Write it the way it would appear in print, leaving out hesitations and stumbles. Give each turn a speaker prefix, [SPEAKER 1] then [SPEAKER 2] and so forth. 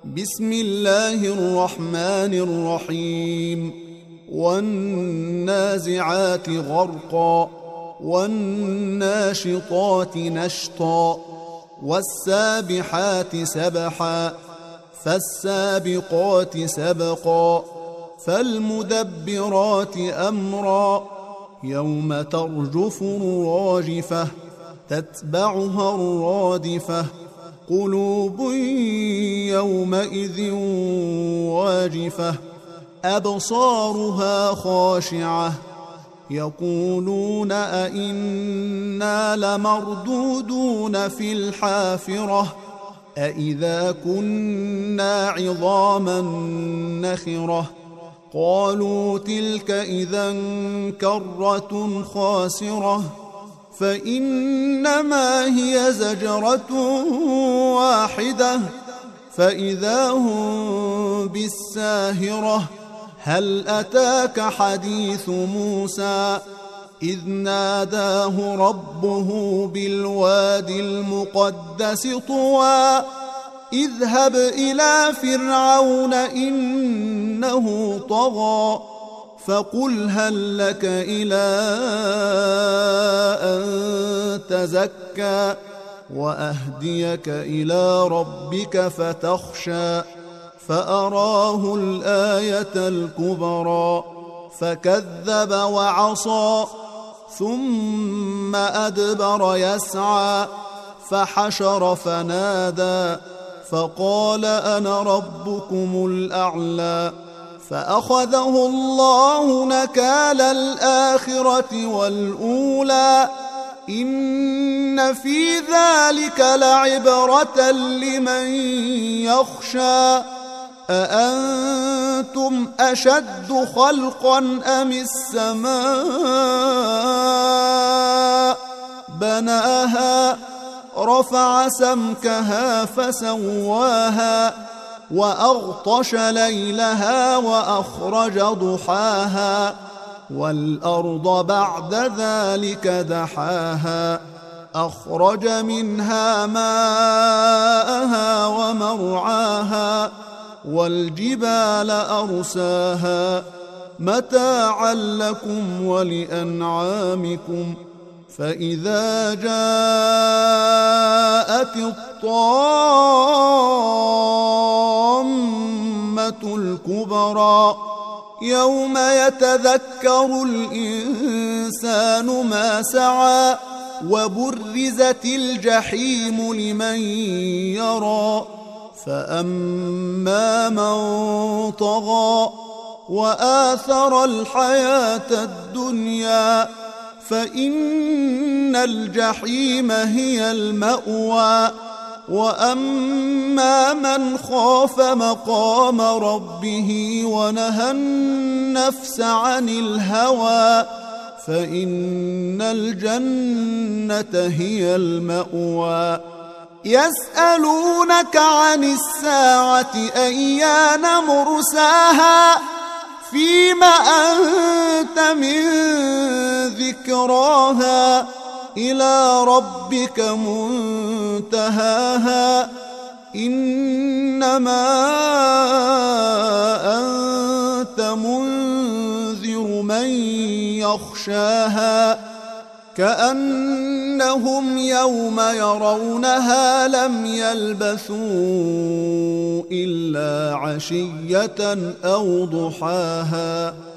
[SPEAKER 1] بسم الله الرحمن الرحيم والنازعات غرقا والناشطات نشطا والسابحات سبحا فالسابقات سبقا فالمدبرات أمرا يوم ترجف الراجفة تتبعها الرادفة قلوب يومئذ واجفة أبصارها خاشعة يقولون أئنا لمردودون في الحافرة أئذا كنا عظاما نخرة قالوا تلك إذا كرة خاسرة فإنما هي زجرة واحدة فإذا هم بالساهرة هل أتاك حديث موسى إذ ناداه ربه بالواد المقدس طوى اذهب إلى فرعون إنه طغى فقل هل لك إلى أن تزكى وأهديك إلى ربك فتخشى فأراه الآية الكبرى فكذب وعصى ثم أدبر يسعى فحشر فنادى فقال أنا ربكم الأعلى فأخذه الله نكال الآخرة والأولى إن في ذلك لعبرة لمن يخشى أأنتم أشد خلقا أم السماء بناها رفع سمكها فسواها وأغطش ليلها وأخرج ضحاها والأرض بعد ذلك دحاها أخرج منها ماءها ومرعاها والجبال أرساها متاعا لكم ولأنعامكم فإذا جاءت الطامة الكبرى يوم يتذكر الإنسان ما سعى وبرزت الجحيم لمن يرى فأما من طغى وآثر الحياة الدنيا فإن الجحيم هي المأوى وأما من خاف مقام ربه ونهى النفس عن الهوى فإن الجنة هي المأوى يسألونك عن الساعة أيان مرساها فيم أنت من ذكراها إلى ربك منتهاها إنما أنت منذر من يخشاها كأنهم يوم يرونها لم يلبثوا إلا عشية أو ضحاها